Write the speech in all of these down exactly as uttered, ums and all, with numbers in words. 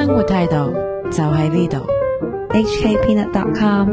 生活態度就喺呢度。H K Peanut dot com。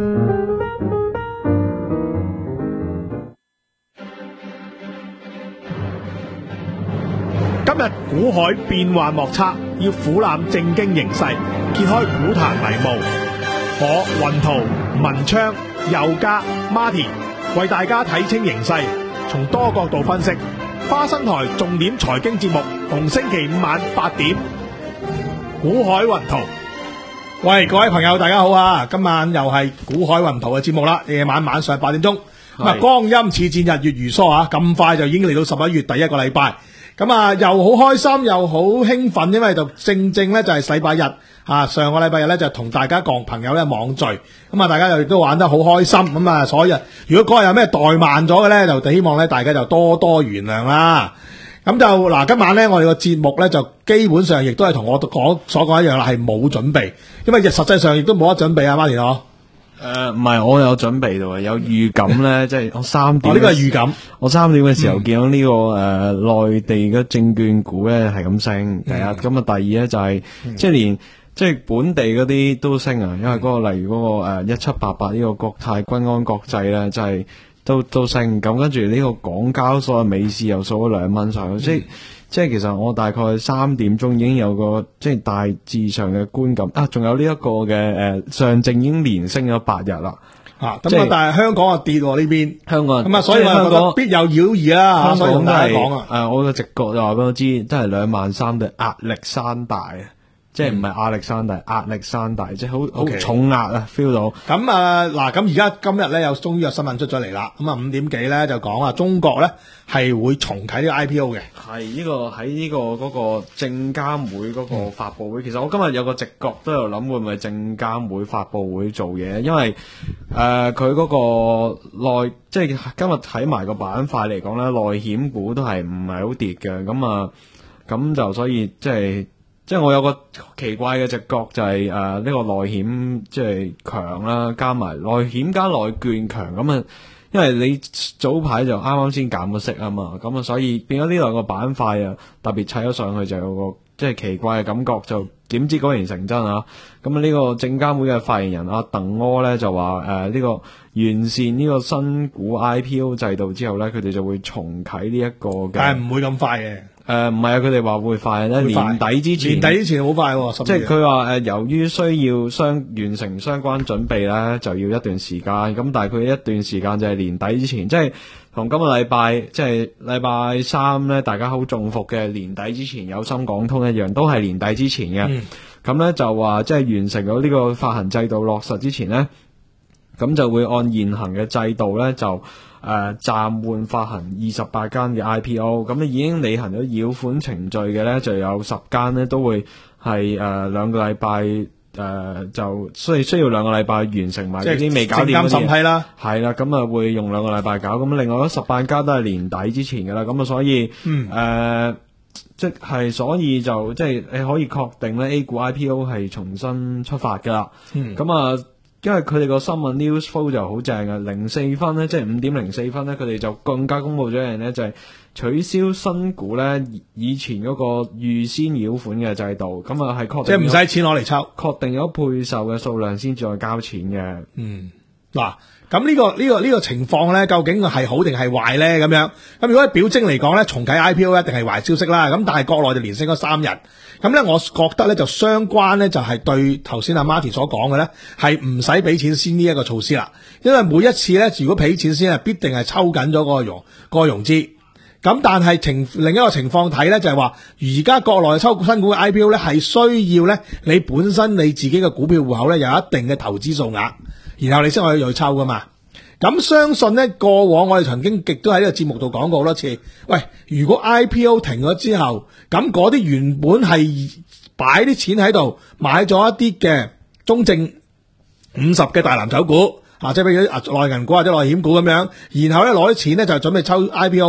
今日股海變幻莫測，要俯瞰正經形勢，揭開股壇迷霧。我雲圖、文昌、佑嘉、Martin 為大家睇清形勢，從多角度分析。花生台重點財經節目，逢星期五晚八點，股海雲圖。喂，各位朋友大家好啊！今晚又係股海雲圖嘅節目啦，夜晚晚上八點鐘。咁啊，光陰似箭，日月如梭啊！咁快就已經嚟到十一月第一個禮拜。咁啊，又好開心又好興奮，因為就正正咧就係禮拜日啊，上個禮拜日咧就同大家講朋友咧網聚，咁啊大家又亦都玩得好開心，咁啊所以如果嗰日有咩怠慢咗嘅咧，就希望咧大家就多多原諒啦。咁就嗱，今晚咧我哋個節目咧就基本上亦都係同我講所講一樣啦，係冇準備，因為實際上亦都冇得準備啊，Martin嗬。 誒，唔係，我有準備到，有預感咧，即係我三點。 呢個係預感。我三點嘅時候見到呢個誒內地嘅證券股咧係咁升，第一，咁啊第二咧就係即係連即係本地嗰啲都升啊，因為嗰個例如嗰個誒一七八八呢個國泰君安國際咧，就係都都升，咁跟住呢個港交所嘅美市又掃咗兩蚊上去，即係。即係其實我大概三點鐘已經有個即係大致上嘅觀感啊，仲有呢一個嘅誒、呃、上證已經連升咗八日啦， 啊咁啊，但係香港啊跌喎呢邊， 香港咁啊，所以我覺得必有妖異啦， 香港所以同大家講啊， 誒我嘅直覺就話俾我知，真係兩萬三嘅壓力山大啊！即係唔係壓力山大，壓力山大，即係好好重壓啊 ！feel 到。 咁啊嗱，咁而家今日咧有終於有新聞出咗嚟啦。咁啊五點幾咧就講啊，中國咧係會重啟呢個 I P O 嘅。 係呢個喺呢個嗰個證監會嗰個發佈會。嗯、其實我今日有個直覺都有諗會唔會證監會發佈會做嘢，因為誒佢嗰個內即係今日睇埋個板塊嚟講咧，內險股都係唔係好跌嘅。咁啊咁就所以即係。即係我有個奇怪嘅直覺就係誒呢個內險即係強啦，加埋內險加內券強咁啊，因為你早排就啱啱先減咗息啊嘛，咁啊所以變咗呢兩個板塊啊特別砌咗上去就有個即係奇怪嘅感覺，就點知果然成真啊！咁啊呢個證監會嘅發言人阿鄧柯咧就話誒呢個完善呢個新股 I P O 制度之後咧，佢哋就會重啟呢一個嘅， 但係唔會咁快嘅。 誒唔係啊，佢哋話會快咧，年底之前， 年底之前好快喎， 即係佢話誒，由於需要相完成相關準備咧，就要一段時間。咁但係佢一段時間就係年底之前，即係同今個禮拜，即係禮拜三咧，大家好中伏嘅年底之前有深港通一樣，都係年底之前嘅。咁咧、嗯、就話即係完成咗呢個發行制度落實之前咧，咁就會按現行嘅制度咧就。誒、呃、暫緩發行二十八間嘅 I P O， 咁你已經履行咗繳款程序嘅咧，就有十間咧都會係誒、呃、兩個禮拜誒就需要需要兩個禮拜完成埋嗰啲未搞掂嗰啲。證監審批啦，係啦，咁啊會用兩個禮拜搞，咁另外嗰十八間都係年底之前㗎啦，咁啊所以誒、嗯呃、即係所以就即係你可以確定咧 A 股 I P O 係重新出發㗎啦，咁啊、嗯。因為佢哋個新聞 news flow 就好正嘅，零四分咧，即係五點零四分咧，佢哋就更加公佈咗一樣咧，就係取消新股咧以前嗰個預先繳款嘅制度，咁啊係確定，即係唔使錢攞嚟抽，確定咗配售嘅數量先再交錢嘅。嗯，嗱。咁呢、這個呢、這個呢、這個情況咧，究竟係好定係壞咧？咁樣咁如果喺表徵嚟講咧，重啟 I P O 一定係壞消息啦。咁但係國內就連升咗三日，咁咧我覺得咧就相關咧就係對頭先阿 Martin 所講嘅咧係唔使俾錢先呢一個措施啦。因為每一次咧如果俾錢先係必定係抽緊咗嗰個融、嗰個融資。咁但係情另一個情況睇咧就係話，而家國內抽新股嘅 I P O 咧係需要咧你本身你自己嘅股票戶口咧有一定嘅投資數額。然後你先可以去抽噶嘛？咁相信咧，過往我哋曾經極都喺呢個節目度講過好多次。喂，如果 I P O 停咗之後，咁嗰啲原本係擺啲錢喺度買咗一啲嘅中證五十嘅大藍籌股，啊，即係譬如內銀股或者內險股咁樣，然後咧攞啲錢咧就準備抽 I P O。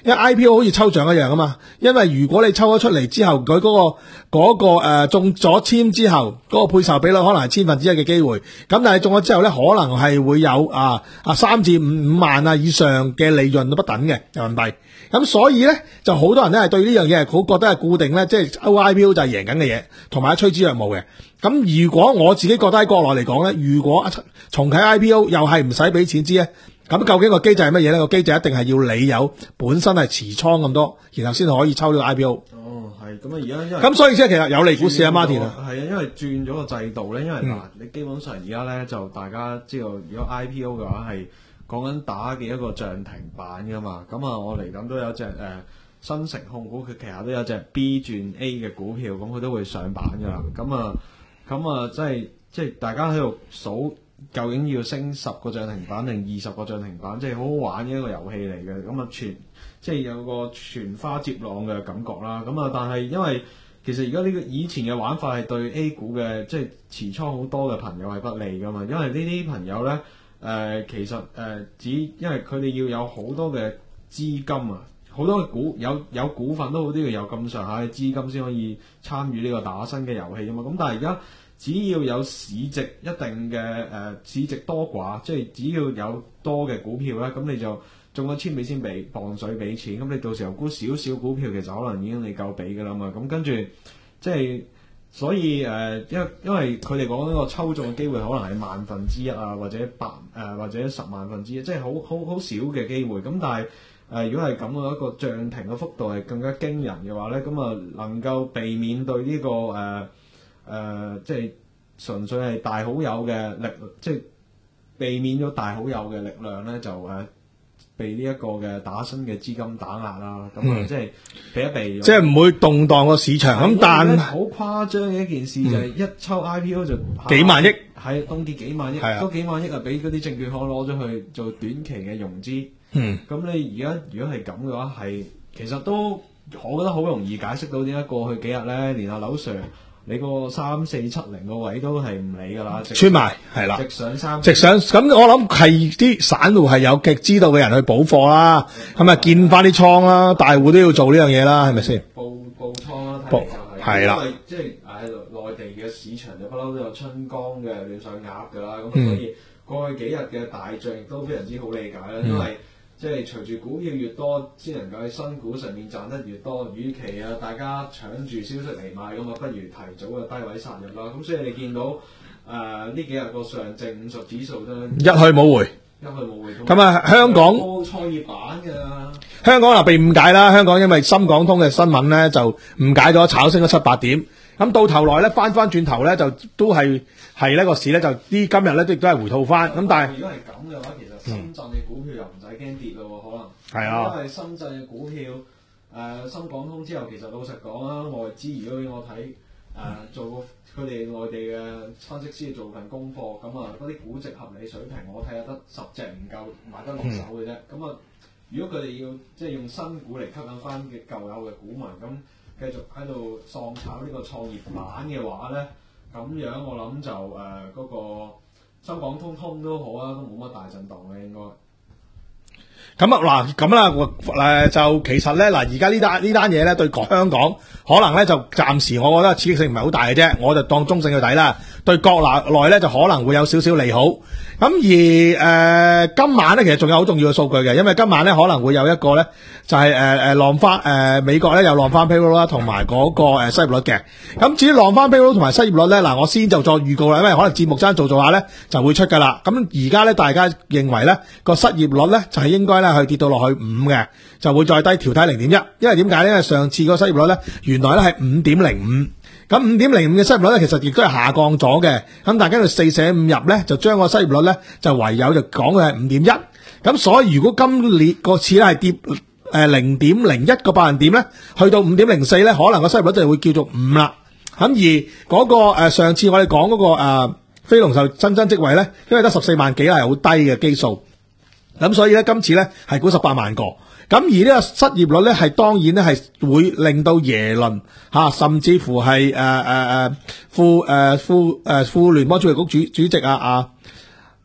因為 I P O 好似抽獎一樣啊嘛，因為如果你抽咗出嚟之後，佢嗰、嗰個嗰、嗰個誒、呃、中咗籤之後，嗰、嗰個配售比率可能係千分之一嘅機會，咁但係中咗之後咧，可能係會有啊啊三至五五萬啊以上嘅利潤都不等嘅人民幣，咁所以咧就好多人咧係對呢樣嘢係好覺得係固定咧，即係抽 I P O 就係贏緊嘅嘢，同埋趨之若鶩嘅。咁如果我自己覺得喺國內嚟講咧，如果重啟 I P O 又係唔使俾錢知咧，咁究竟個機制係乜嘢咧？個機制一定係要你有本身係持倉咁多，然後先可以抽呢個 I P O。 哦，係咁啊！而家因為咁所以即係其實有利股市啊 ，Martin 啊， 係啊，因為轉咗個制度咧，因為嗱、 嗯， 你基本上而家咧就大家知道，如果 I P O 嘅話係講緊打嘅一個漲停板噶嘛。咁啊，我嚟緊都有隻誒、呃、新城控股，佢旗下都有隻 B 轉 A 嘅股票，咁佢都會上板噶啦。咁啊，咁啊，即係即係大家喺度數。究竟要升十個漲停板定二十個漲停板，即係好好玩嘅一個遊戲嚟嘅。咁啊，全即係有個全花接浪嘅感覺啦。咁啊，但係因為其實而家呢個以前嘅玩法係對 A 股嘅即係持倉好多嘅朋友係不利噶嘛。因為呢啲朋友咧誒、呃，其實誒、呃、只因為佢哋要有好多嘅資金啊，好多嘅股有有股份都好啲，要有咁上下嘅資金先可以參與呢個打新嘅遊戲啊嘛。咁但係而家只要有市值一定嘅誒、呃、市值多寡，即係只要有多嘅股票咧，咁你就中咗籤俾先俾磅水俾錢，咁你到時候沽少少股票，其實可能已經你夠俾㗎啦嘛。咁跟住即係所以誒、呃，因為因為佢哋講呢個抽中嘅機會可能係萬分之一啊，或者百誒、呃、或者十萬分之一，即係好好好少嘅機會。咁但係誒、呃，如果係咁嘅一個漲停嘅幅度係更加驚人嘅話咧，咁啊能夠避免對呢、這個誒。呃誒、呃，即係純粹係大好友嘅力，即係避免咗大好友嘅力量咧，就誒、呃、被呢一個嘅打新嘅資金打壓啦。咁、嗯、啊，即係避一避， 即係唔會動盪個市場。咁但好誇張嘅一件事就係一抽 I P O 就幾萬億， 係凍結幾萬億，都幾萬億啊！俾嗰啲證券行攞咗去做短期嘅融資。 嗯， 咁你而家如果係咁嘅話，係其實都我覺得好容易解釋到點解過去幾日咧，連阿劉 Sir。你個三四七零個位都係唔理㗎啦， 穿埋係啦， 直上三， 直上咁我諗係啲散戶係有極知道嘅人去補貨啦，咁啊見翻啲倉啦，大戶都要做呢樣嘢啦，係咪先？ 報報倉啦，睇嚟就係、是，因為即係誒內地嘅市場就不嬲都有春江嘅亂上鴨㗎啦，咁、嗯、所以過去幾日嘅大漲亦都非常之好理解啦，因為。嗯即係隨住股票越多，先能夠喺新股上面賺得越多。與其啊，大家搶住消息嚟買，咁啊，不如提早嘅低位殺入啦。咁所以你見到誒呢、呃、幾日個上證五十指數都一去冇回， 一去冇回。 咁啊，香港創業板嘅香港啊被誤解啦。香港因為深港通嘅新聞咧，就誤解咗，炒升咗七八點。咁到頭來咧，翻翻轉頭咧，就都係係呢個市咧，就啲今日咧，亦都係回吐翻。咁但係如果係咁嘅話，其實深圳嘅股票又唔使驚跌咯，可能係啊， 因為深圳嘅股票誒、呃、深港通之後，其實老實講啦，外資如果我睇誒、呃、做過佢哋內地嘅分析師做份功課，咁啊嗰啲估值合理水平，我睇下得十隻唔夠買得落手嘅啫。咁、嗯、啊，如果佢哋要即係用新股嚟吸引翻嘅舊有嘅股民，咁繼續喺度喪炒呢個創業板嘅話咧，咁樣我諗就誒嗰、呃那個深港通通都好啊，都冇乜大震盪嘅應該。 咁啊嗱，咁啦，誒就其實咧嗱，而家呢單呢單嘢咧對香港可能咧就暫時我覺得刺激性唔係好大嘅啫，我就當中性去睇啦。對國內內咧就可能會有少少利好。咁而誒、呃、今晚咧其實仲有好重要嘅數據嘅，因為今晚咧可能會有一個咧就係誒誒浪翻誒美國咧有浪翻 payroll 啦，同埋嗰個誒失業率嘅。咁至於浪翻 payroll 同埋失業率咧，嗱我先就作預告啦，因為可能節目間做做下咧就會出噶啦。咁而家咧大家認為咧個失業率咧就係應該咧去跌到落去五嘅，就會再低調低零點一。因為點解咧？因為上次個失業率咧原來咧係五點零五。咁五點零五嘅失業率咧，其實亦都係下降咗嘅。咁但係跟住四捨五入咧，就將個失業率咧就唯有就講嘅係五點一。咁所以如果今年個次咧係跌誒零點零一個百分點咧，去到五點零四咧，可能個失業率就會叫做五啦。咁而嗰個誒上次我哋講嗰個誒非農就新增職位咧，因為得十四萬幾係好低嘅基數。咁所以咧今次咧係估十八萬個。咁而呢個失業率咧係當然咧係會令到耶倫吓，甚至乎係誒誒誒副誒副誒副聯邦儲備局主主席啊啊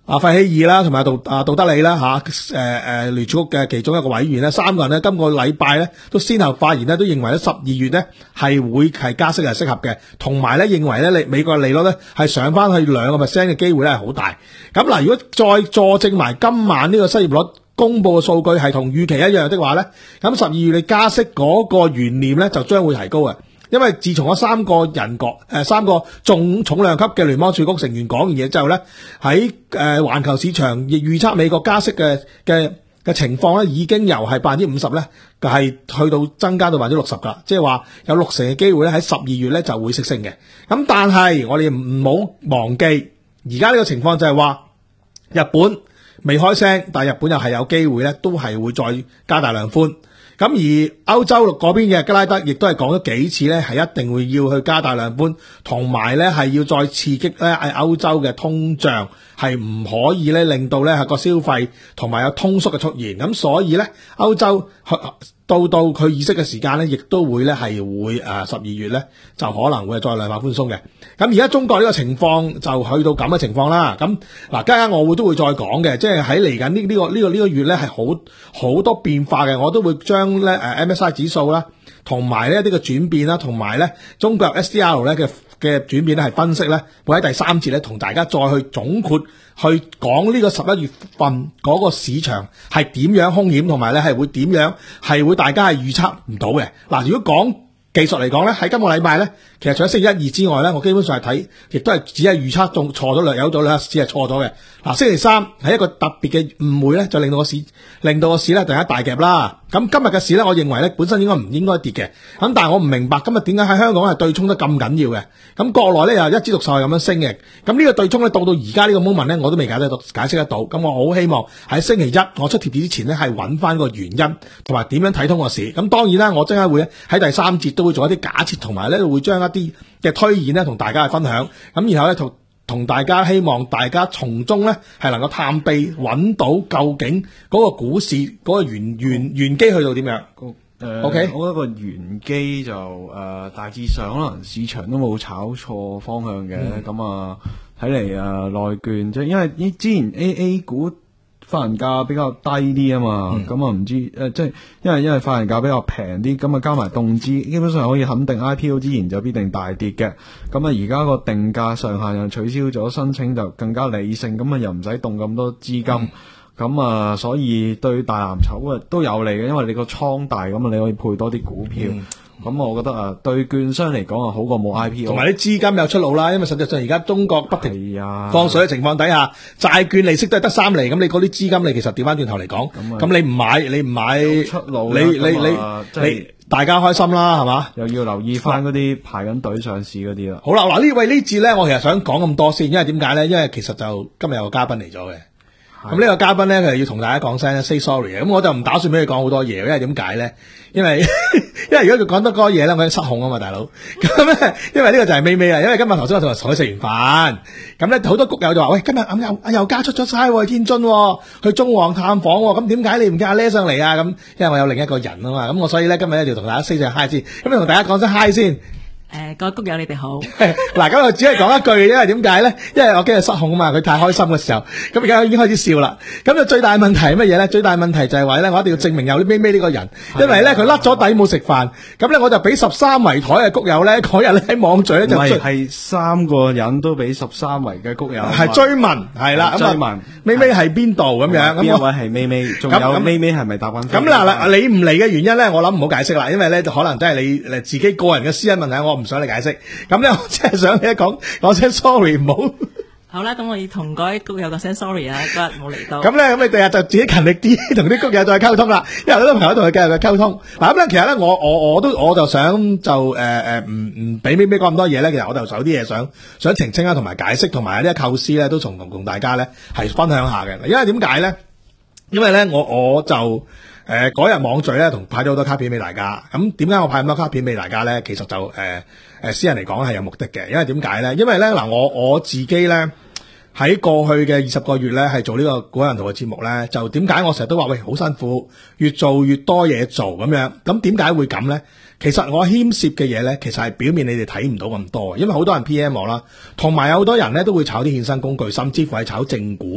阿費希爾啦，同埋杜啊杜德利啦吓，誒誒聯儲局嘅其中一個委員咧，三個人咧今個禮拜咧都先後發言咧，都認為咧十二月咧係會係加息係適合嘅，同埋咧認為咧你美國嘅利率咧係上翻去兩個 percent 嘅機會咧係好大。咁嗱，如果再佐證埋今晚呢個失業率公布嘅數據係同預期一樣的話咧，咁十二月嘅加息嗰個懸念咧就將會提高嘅。因為自從嗰三個人講，誒三個重重量級嘅聯邦儲局成員講完嘢之後咧，喺誒環球市場亦預測美國加息嘅嘅嘅情況咧，已經由係百分之五十咧，係去到增加到百分之六十噶，即係話有六成嘅機會咧喺十二月咧就會息升嘅。咁但係我哋唔好忘記，而家呢個情況就係話日本未開聲，但係日本又係有機會咧，都係會再加大量寬。咁而歐洲嗰邊嘅吉拉德亦都係講咗幾次咧，係一定會要去加大量寬，同埋咧係要再刺激咧係歐洲嘅通脹，係唔可以咧令到咧係個消費同埋有通縮嘅出現。咁所以咧歐洲到到佢議息嘅時間咧，亦都會咧係會誒十二月咧就可能會再量化寬鬆嘅。咁而家中國呢個情況就去到咁嘅情況啦。咁嗱，家下我會都會再講嘅，即係喺嚟緊呢呢個呢個呢個月咧係好好多變化嘅，我都會將咧誒 M S I 指數啦，同埋呢一啲嘅轉變啦，同埋咧中國 S D R 咧嘅嘅轉變咧係分析咧，會喺第三節咧同大家再去總括去講呢個十一月份嗰個市場係點樣風險，同埋咧係會點樣係會大家係預測唔到嘅。嗱，如果講技術嚟講咧，喺今個禮拜咧，其實除咗星期一、二之外咧，我基本上係睇，亦都係只係預測中錯咗略有咗啦，只係錯咗嘅。嗱，星期三係一個特別嘅誤會咧，就令到個市令到個市咧突然間大夾啦。咁今日嘅市咧，我認為咧本身應該唔應該跌嘅。咁但係我唔明白今日點解喺香港係對沖得咁緊要嘅？咁國內咧又一枝獨秀係咁樣升嘅。咁呢個對沖咧到到而家呢個 moment 咧，我都未解得到解釋得到。咁我好希望喺星期一我出貼紙之前咧，係揾翻個原因同埋點樣睇通個市。咁當然啦，我真係會喺第三節都會做一啲假設，同埋咧會將一啲嘅推演咧同大家去分享。咁然後咧同同大家希望大家從中咧係能夠探秘揾到究竟嗰個股市嗰個原原原機去到點樣。 誒 OK， 我覺得個原機就誒、呃、大致上可能市場都冇炒錯方向嘅，咁、嗯、啊睇嚟誒內券即係因為之前 A A 股發行價比較低啲啊嘛，咁啊唔知誒、呃、即係因為因為發行價比較平啲，咁啊加埋凍資，基本上可以肯定 I P O 之前就必定大跌嘅。咁啊而家個定價上限又取消咗，申請就更加理性，咁啊又唔使動咁多資金。嗯咁啊，所以對大藍籌啊都有利嘅，因為你個倉大，咁啊你可以配多啲股票。咁、嗯、我覺得啊，對券商嚟講啊，好過冇 I P O。同埋啲資金有出路啦，因為實際上而家中國不停放水嘅情況底下，債券利息都係得三厘，咁你嗰啲資金你其實調翻轉頭嚟講，咁你唔買，你唔買出路， 你你你你，你大家開心啦，係嘛？ 又要留意翻嗰啲排緊隊上市嗰啲啦。 好啦，嗱呢位呢節咧，我其實想講咁多先，因為點解咧？因為其實就今日有個嘉賓嚟咗嘅。咁呢個嘉賓咧，佢要同大家講聲 say sorry 嘅，咁我就唔打算俾佢講好多嘢，因為點解咧？因為因為如果佢講得嗰個嘢咧，我已經失控啊嘛，大佬。咁咧，因為呢個就係美美啊，因為今日頭先我同佢食完飯，咁咧好多谷友就話：喂，今日又又加出咗差喎，天津去中環探訪喎，咁點解你唔叫阿叻上嚟啊？咁因為我有另一個人啊嘛，咁我所以咧今日咧就同大家 say 聲 hi 先，咁同大家講聲 hi 先。 誒，各位谷友你哋好。 嗱，咁我只係講一句，因為點解咧？因為我驚佢失控啊嘛，佢太開心嘅時候，咁而家已經開始笑啦。咁就最大問題係乜嘢咧？最大問題就係話咧，我一定要證明有啲咩咩呢個人，因為咧佢甩咗底冇食飯，咁咧我就俾十三圍台嘅谷友咧，嗰日咧喺網聚咧就追， 係三個人都俾十三圍嘅谷友係追問，係啦， 追問咪咪係邊度咁樣？ 邊一位係咪咪？仲有咪咪係咪答緊？ 咁嗱嗱，你唔嚟嘅原因咧，我諗唔好解釋啦，因為咧可能真係你誒自己個人嘅私隱問題，我唔想你解釋。咁咧，我真係想你一講，講聲 sorry 唔好。 好啦，咁我要同各位谷友講聲 sorry 啊，嗰日冇嚟到。 咁咧，咁你第日就自己勤力啲，同啲谷友再溝通啦。因為好多朋友同佢繼續去溝通。嗱咁咧，其實咧，我我我都我就想就誒誒唔唔俾咩咩講咁多嘢咧。其實我就有啲嘢想想澄清啊，同埋解釋，同埋有啲構思咧，都從同同大家咧係分享下嘅。因為點解咧？因為咧，我我就誒嗰日網聚咧，同派咗好多卡片俾大家。咁點解我派咁多卡片俾大家咧？其實就誒。呃誒，私人嚟講係有目的嘅，因為點解咧？因為咧嗱，我我自己咧喺過去嘅二十個月咧，係做呢個股人圖嘅節目咧，就點解我成日都話喂好辛苦，越做越多嘢做咁樣。咁點解會咁咧？其實我牽涉嘅嘢咧，其實係表面你哋睇唔到咁多，因為好多人 P M 我啦，同埋有好多人咧都會炒啲衍生工具，甚至乎係炒正股。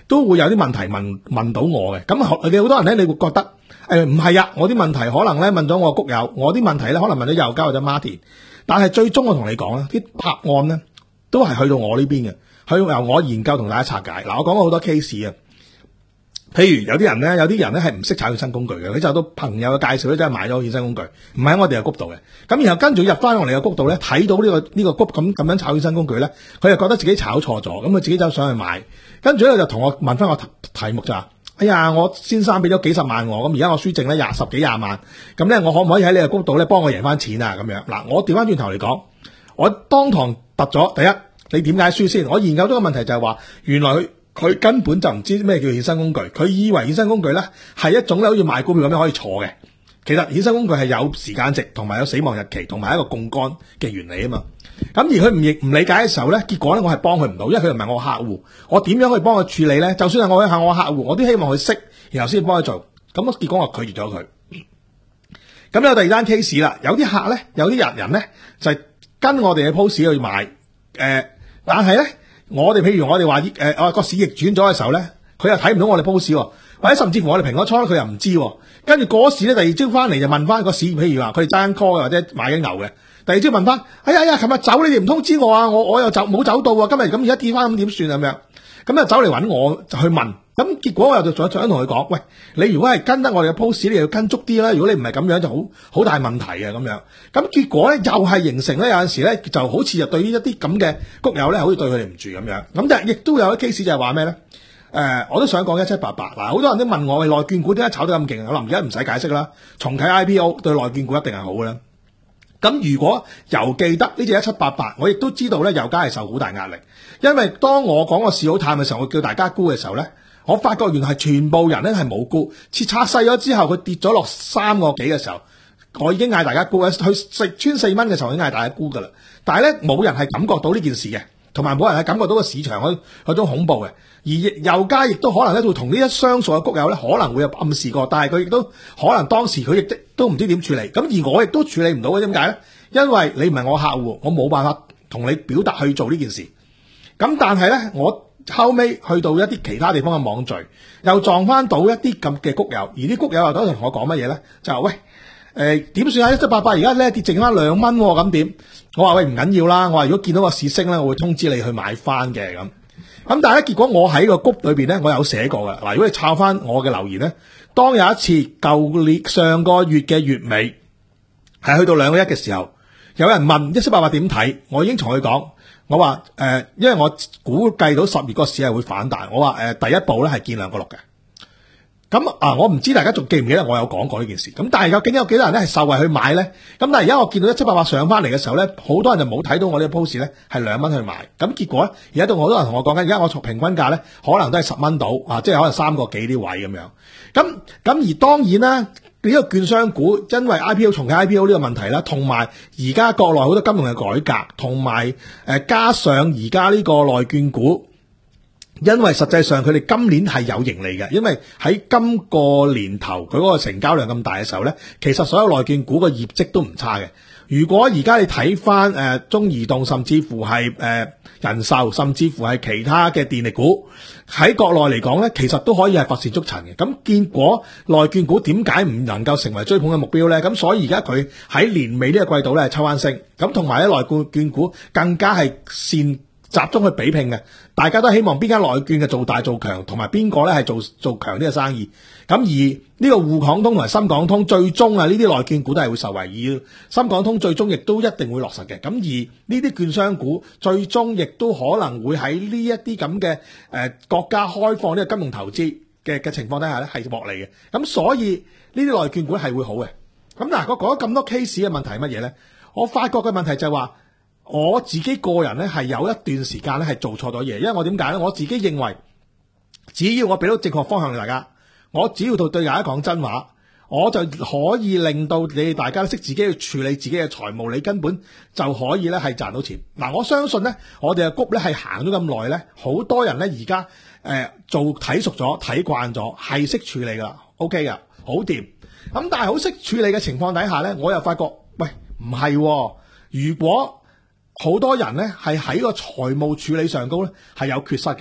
都會有啲問題問問到我嘅。咁你好多人咧，你會覺得誒唔係啊，我啲問題可能咧問咗我谷友，我啲問題咧可能問咗右家或者 Martin， 但係最終我同你講啦，啲答案咧都係去到我呢邊嘅，去由我研究同大家拆解。嗱，我講過好多 case 啊。譬如有啲人咧，有啲人咧係唔識炒衍生工具嘅，佢就到朋友嘅介紹咧，真係買咗衍生工具，唔係喺我哋嘅谷度嘅。咁然後跟住入翻我哋嘅谷度咧，睇到呢、這個呢、這個谷咁咁樣炒衍生工具咧，佢又覺得自己炒錯咗，咁佢自己就想去買。跟住咧就同我問翻個題目就話：哎呀，我先生俾咗幾十萬我，咁而家我輸剩咧廿十幾廿萬，咁咧我可唔可以喺你嘅谷度咧幫我贏翻錢啊？咁樣嗱，我調翻轉頭嚟講，我當堂突咗第一，你點解輸先？我研究咗個問題就係話，原來佢。佢根本就唔知咩叫衍生工具，佢以為衍生工具咧係一種咧好似賣股票咁樣可以錯嘅。其實衍生工具係有時間值同埋有死亡日期同埋一個槓桿嘅原理啊嘛。咁而佢唔亦唔理解嘅時候咧，結果咧我係幫佢唔到，因為佢又唔係我客戶，我點樣去幫佢處理咧？就算係我係我客戶，我都希望佢識，然後先幫佢做。咁我結果我拒絕咗佢。咁有第二單 case 啦，有啲客咧，有啲人人咧就係、是、跟我哋嘅 post 去買，誒、呃，但係咧。我哋譬如我哋話誒，我、呃、個市逆轉咗嘅時候咧，佢又睇唔到我哋 post， 或者甚至乎我哋平咗倉佢又唔知，跟住嗰時咧第二朝翻嚟就問翻個市，譬如話佢哋揸緊 call 或者買緊牛嘅，第二朝問翻，哎呀呀，琴日走你哋唔通知我啊，我我又走冇走到啊，今日咁而家跌翻咁點算啊咁樣，咁啊走嚟揾我就去問，咁結果我又就想想同佢講，喂，你如果係跟得我哋嘅 post， 你要跟足啲啦，如果你唔係咁樣就好好大問題嘅咁樣，咁結果咧又係形成咧有陣時咧就好似就對於一啲咁嘅谷友咧，好似對佢哋唔住咁樣，咁但係亦都有啲 case 就係話咩咧？誒、呃，我都想講一七八八嗱，好多人都問我，內券股點解炒得咁勁？可能而家唔使解釋啦，重啟 I P O 對內券股一定係好嘅啦。咁如果又記得呢隻一七八八，我亦都知道咧，油價係受好大壓力，因為當我講個市好淡嘅時候，我叫大家沽嘅時候咧，我發覺原來係全部人咧係冇沽，切拆細咗之後，佢跌咗落三個幾嘅時候，我已經嗌大家沽，去食穿四蚊嘅時候已經嗌大家沽噶啦。但係咧冇人係感覺到呢件事嘅，同埋冇人係感覺到個市場嗰嗰種恐怖嘅。而油價亦都可能咧會同呢一雙數嘅谷友咧可能會有暗示過，但係佢亦都可能當時佢亦都唔知點處理。咁而我亦都處理唔到嘅，點解咧？因為你唔係我客戶，我冇辦法同你表達去做呢件事。咁但係咧，我後尾去到一啲其他地方嘅網聚，又撞翻到一啲咁嘅谷友，而啲谷友又都同我講乜嘢咧？就話喂，誒點算啊？一七八八而家咧跌剩翻兩蚊，咁點？我話喂唔緊要啦，我話如果見到個市升咧，我會通知你去買翻嘅咁。咁但係咧，結果我喺個谷裏邊咧，我有寫過嘅嗱。如果你抄翻我嘅留言咧，當有一次舊年上個月嘅月尾係去到兩個一嘅時候，有人問一七八八點睇，我已經同佢講，我話誒、呃，因為我估計到十月個市係會反彈，我話誒、呃、第一步咧係見兩個六嘅。咁啊，我唔知大家仲記唔記得我有講過呢件事。咁但係究竟有幾多人咧係受惠去買咧？咁但係而家我見到一七八八上翻嚟嘅時候咧，好多人就冇睇到我呢個 post 咧係兩蚊去買。咁結果咧，而家到好多人同我講緊，而家我從平均價咧可能都係十蚊到啊，即係可能三個幾啲位咁樣。咁咁而當然啦，呢、這個券商股因為 I P O 重啟 I P O 呢個問題啦，同埋而家國內好多金融嘅改革，同埋誒加上而家呢個內券股。因為實際上佢哋今年係有盈利嘅，因為喺今個年頭佢嗰個成交量咁大嘅時候咧，其實所有內券股嘅業績都唔差嘅。如果而家你睇翻誒中移動，甚至乎係誒、呃、人壽，甚至乎係其他嘅電力股喺國內嚟講咧，其實都可以係乏善足陳嘅。咁結果內券股點解唔能夠成為追捧嘅目標咧？咁所以而家佢喺年尾呢個季度咧係抽翻升，咁同埋咧內券股更加係善集中去比拼嘅，大家都希望邊間內券嘅做大做強，同埋邊個咧係做做強呢個生意。咁而呢個滬港通同埋深港通最終啊，呢啲內券股都係會受惠，而深港通最終亦都一定會落實嘅。咁而呢啲券商股最終亦都可能會喺呢一啲咁嘅誒國家開放呢個金融投資嘅嘅情況底下咧係獲利嘅。咁所以呢啲內券股係會好嘅。咁嗱，我講咗咁多 case 嘅問題係乜嘢咧？我發覺嘅問題就係話，我自己個人咧係有一段時間咧係做錯咗嘢，因為我點解咧？我自己認為，只要我俾到正確方向俾大家，我只要對對大家講真話，我就可以令到你哋大家都識自己去處理自己嘅財務，你根本就可以咧係賺到錢。嗱，我相信咧，我哋嘅谷咧係行咗咁耐咧，好多人咧而家誒做睇熟咗、睇慣咗，係識處理噶啦 ，OK 噶，好掂。咁但係好識處理嘅情況底下咧，我又發覺，喂，唔係喎，如果好多人咧係喺個財務處理上高咧係有缺失嘅，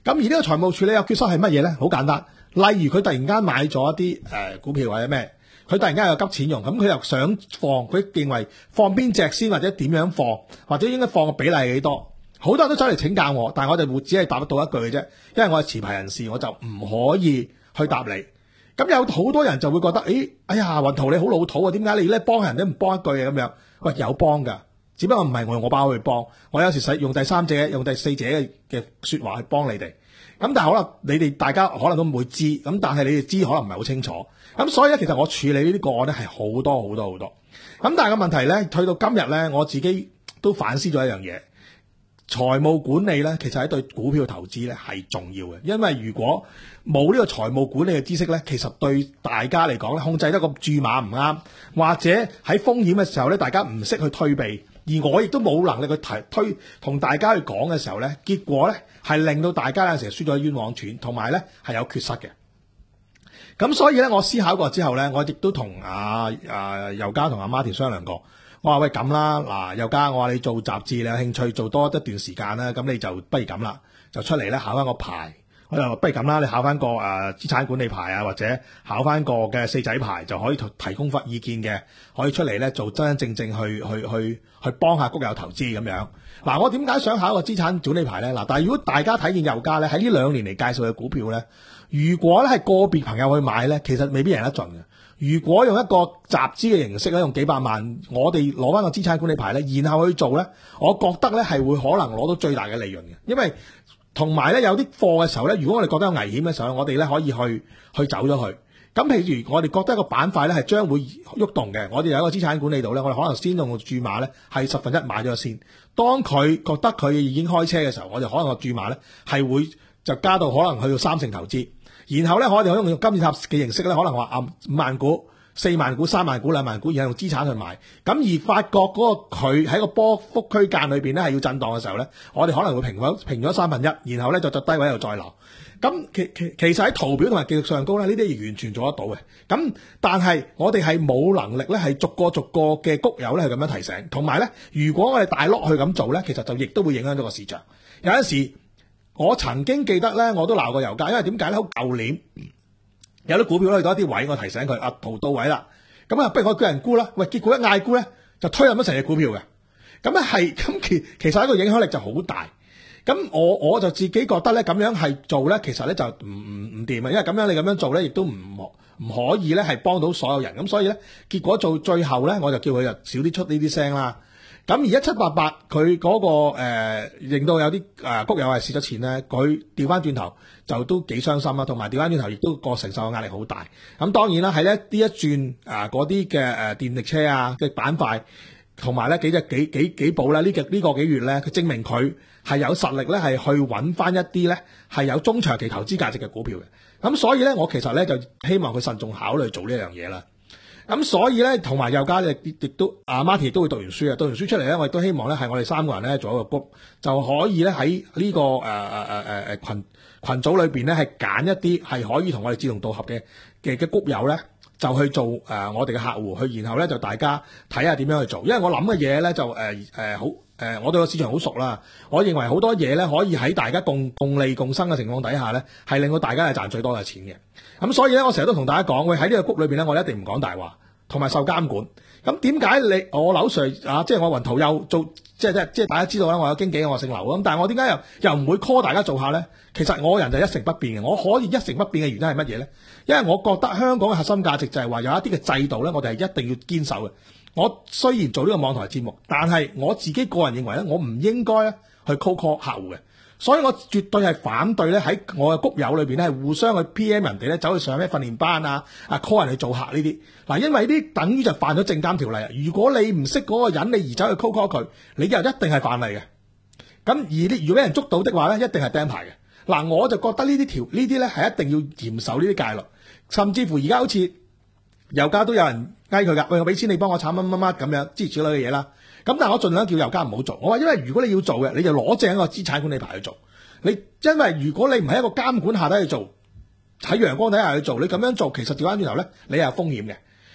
咁而呢個財務處理有缺失係乜嘢咧？好簡單，例如佢突然間買咗一啲誒、呃、股票或者咩，佢突然間有急錢用，咁佢又想放，佢認為放邊隻先或者點樣放，或者應該放嘅比例係幾多？好多人都走嚟請教我，但係我哋會只係答得到一句嘅啫，因為我係持牌人士，我就唔可以去答你。咁有好多人就會覺得，誒，哎呀，雲圖你好老土啊，點解你咧幫人都唔幫一句啊咁樣？喂，有幫㗎，只不過唔係我用我包去幫，我有時使用第三者、用第四者嘅嘅説話去幫你哋。咁但係可能你哋大家可能都唔會知，咁但係你哋知可能唔係好清楚。咁所以咧，其實我處理呢啲個案咧係好多好多好多。咁但係個問題咧，去到今日咧，我自己都反思咗一樣嘢。財務管理咧，其實喺對股票投資咧係重要嘅，因為如果冇呢個財務管理嘅知識咧，其實對大家嚟講咧，控制得個注碼唔啱，或者喺風險嘅時候咧，大家唔識去退避，而我亦都冇能力去提推同大家去講嘅時候咧，結果咧係令到大家有時輸咗冤枉錢，同埋咧係有缺失嘅。咁所以咧，我思考過之後咧，我亦都同阿阿尤嘉同阿 Martin 商量過。我話喂咁啦，嗱尤嘉，我話你做雜誌，你有興趣做多一段時間啦，咁你就不如咁啦，就出嚟咧考翻個牌。我就話不如咁啦，你考翻個誒、呃、資產管理牌啊，或者考翻個嘅四仔牌，就可以提供翻意見嘅，可以出嚟咧做真真正正去去去去幫下谷友投資咁樣。嗱，我點解想考個資產管理牌咧？嗱，但係如果大家睇見尤嘉咧喺呢兩年嚟介紹嘅股票咧，如果咧係個別朋友去買咧，其實未必贏得盡嘅。如果用一個集資嘅形式咧，用幾百萬，我哋攞翻個資產管理牌咧，然後去做咧，我覺得咧係會可能攞到最大嘅利潤嘅。因為同埋咧有啲貨嘅時候咧，如果我哋覺得有危險嘅時候，我哋咧可以去去走咗去。咁譬如我哋覺得一個板塊咧係將會喐動嘅，我哋有一個資產管理度咧，我哋可能先用個注碼咧係十分一買咗先。當佢覺得佢已經開車嘅時候，我哋可能個注碼咧係會就加到可能去到三成投資。然後咧，我哋可以用金字塔嘅形式咧，可能話啊五萬股、四萬股、三萬股、兩萬股，然後用資產去買。咁而發覺嗰個佢喺個波幅區間裏邊咧係要震盪嘅時候咧，我哋可能會平咗平咗三分一，然後咧就就低位又再留。咁其其其實喺圖表同埋技術上高咧，呢啲係完全做得到嘅。咁但係我哋係冇能力咧，係逐個逐個嘅谷友咧係咁樣提醒。同埋咧，如果我哋大落去咁做咧，其實就亦都會影響到個市場。有陣時。我曾經記得咧，我都鬧過油價，因為點解咧？好舊年有啲股票去到一啲位，我提醒佢啊，圖到位啦，咁啊，不如我叫人沽啦。喂，結果一嗌沽咧，就推入咗成隻股票嘅。咁咧係咁其其實一個影響力就好大。咁我我就自己覺得咧，咁樣係做咧，其實咧就唔唔唔掂啊，因為咁樣你咁樣做咧，亦都唔唔可以咧係幫到所有人。咁所以咧，結果做最後咧，我就叫佢就少啲出呢啲聲啦。咁而一七八八佢嗰個誒、呃，令到有啲誒谷友係蝕咗錢咧，佢調翻轉頭就都幾傷心啦，同埋調翻轉頭亦都個承受嘅壓力好大。咁當然啦，喺咧呢一轉啊嗰啲嘅誒電力車啊嘅板塊，同埋咧幾隻幾幾幾部咧呢個呢個幾月咧，佢證明佢係有實力咧係去揾翻一啲咧係有中長期投資價值嘅股票嘅。咁所以咧，我其實咧就希望佢慎重考慮做呢樣嘢啦。咁所以咧，同埋尤嘉亦亦都阿 Martin 亦都會讀完書啊，讀完書出嚟咧，我亦都希望咧係我哋三個人咧做一個 group，就可以咧喺呢個誒誒誒誒誒群群組裏邊咧係揀一啲係可以同我哋志同道合嘅嘅嘅 group 友咧，就去做誒、呃、我哋嘅客戶去，然後咧就大家睇下點樣去做，因為我諗嘅嘢咧就誒誒好誒，我對個市場好熟啦，我認為好多嘢咧可以喺大家共共利共生嘅情況底下咧，係令到大家係賺最多嘅錢嘅。咁所以咧，我成日都同大家講，喂喺呢個谷裏邊咧，我哋一定唔講大話，同埋受監管。咁點解你我劉 Sir 啊，即係我雲圖又做，即係即係即係大家知道啦，我有經紀，我姓劉咁，但係我點解又又唔會 call 大家做下咧？其實我人就一成不變嘅，我可以一成不變嘅原因係乜嘢咧？因為我覺得香港嘅核心價值就係話有一啲嘅制度咧，我哋係一定要堅守嘅。我雖然做呢個網台節目，但係我自己個人認為咧，我唔應該咧去 call call 客戶嘅。所以我絕對係反對咧喺我嘅谷友裏邊咧係互相去 P M 人哋咧走去上咩訓練班啊啊 call 人去做客呢啲嗱，因為呢啲等於就犯咗證監條例啊！如果你唔識嗰個人，你而走去 call call 佢，你又一定係犯例嘅。咁而你如果俾人捉到的話咧，一定係釘牌嘅嗱。我就覺得呢啲條呢啲咧係一定要嚴守呢啲戒律，甚至乎而家好似油價都有人嗌佢噶，喂，我俾錢你幫我炒乜乜乜咁樣諸如此類嘅嘢啦。咁但係我盡量叫油價唔好做。我話因為如果你要做嘅，你就攞正一個資產管理牌去做。你因為如果你唔喺一個監管下底去做，喺陽光底下去做，你咁樣做其實調翻轉頭咧，你係有風險嘅。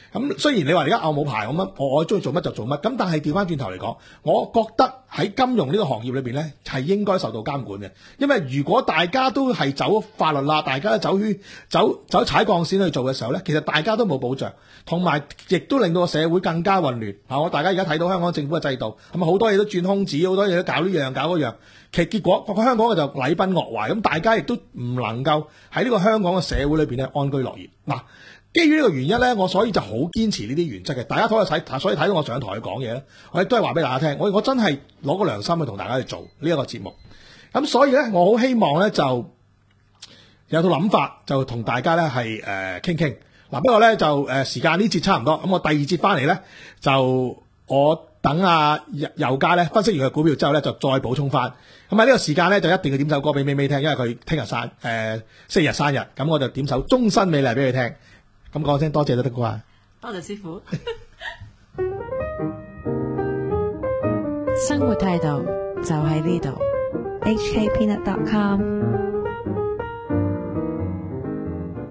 咁雖然你話而家我冇牌咁樣，我我中意做乜就做乜，咁但係調翻轉頭嚟講，我覺得喺金融呢個行業裏邊咧係應該受到監管嘅，因為如果大家都係走法律啦，大家都走圈走走踩鋼線去做嘅時候咧，其實大家都冇保障，同埋亦都令到個社會更加混亂。嚇，我大家而家睇到香港政府嘅制度，咁啊好多嘢都轉空子，好多嘢都搞呢樣搞嗰樣，其實結果個香港嘅就禮崩樂壞，咁大家亦都唔能夠喺呢個香港嘅社會裏邊咧安居樂業。嗱，基於呢個原因咧，我所以就好堅持呢啲原則嘅。大家睇睇，所以睇到我上台去講嘢咧，我亦都係話俾大家聽，我我真係攞個良心去同大家去做呢一個節目。咁所以咧，我好希望咧就有套諗法，就同大家咧係誒傾傾。嗱，不過咧就誒、呃、時間呢節差唔多，咁我第二節翻嚟咧就我等阿尤家咧分析完佢股票之後咧就再補充翻。咁喺呢個時間咧就一定要點首歌俾美美聽，因為佢聽日生誒、呃、星期日生日，咁我就點首終身美麗俾佢聽。咁講聲多謝都得啩， 多謝師傅。 生活態度就喺呢度。H K Peanut dot com